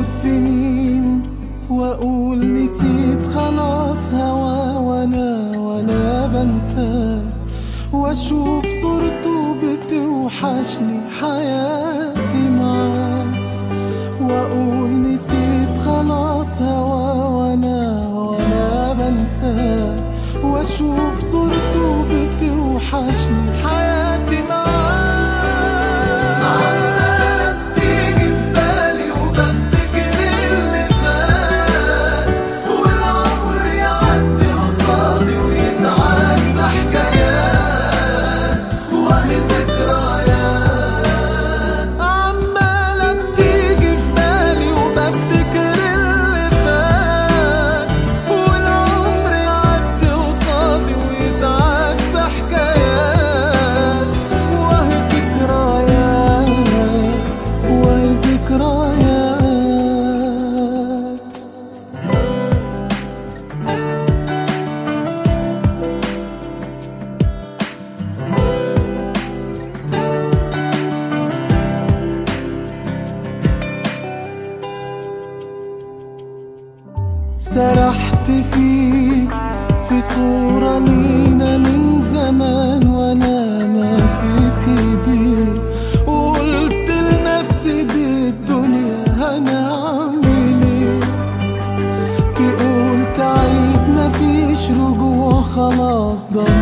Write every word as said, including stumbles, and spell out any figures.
تفوت سنين واقول نسيت خلاص هوا، وانا وانا بنساه، واشوف صورته بتوحشني حياتي معاه، واقول نسيت خلاص هوا، وانا وانا بنساه، واشوف صورته بتوحشني حياتي معاه. عمالة بتيجي في بالي وبفتكر اللي فات، والعمر يعدي قصادي ويتعاد بحكايات وأهي ذكريات. عمالة بتيجي في بالي وبفتكر اللي فات، والعمر يعدي قصادي ويتعاد بحكايات وأهي ذكريات وأهي ذكريات. سرحت فيك في صورة لينا من زمان، وانا ماسك ايديك وقلت لنفسي دي الدنيا هنعمل ايه، تقول تعيد مفيش رجوع خلاص ضل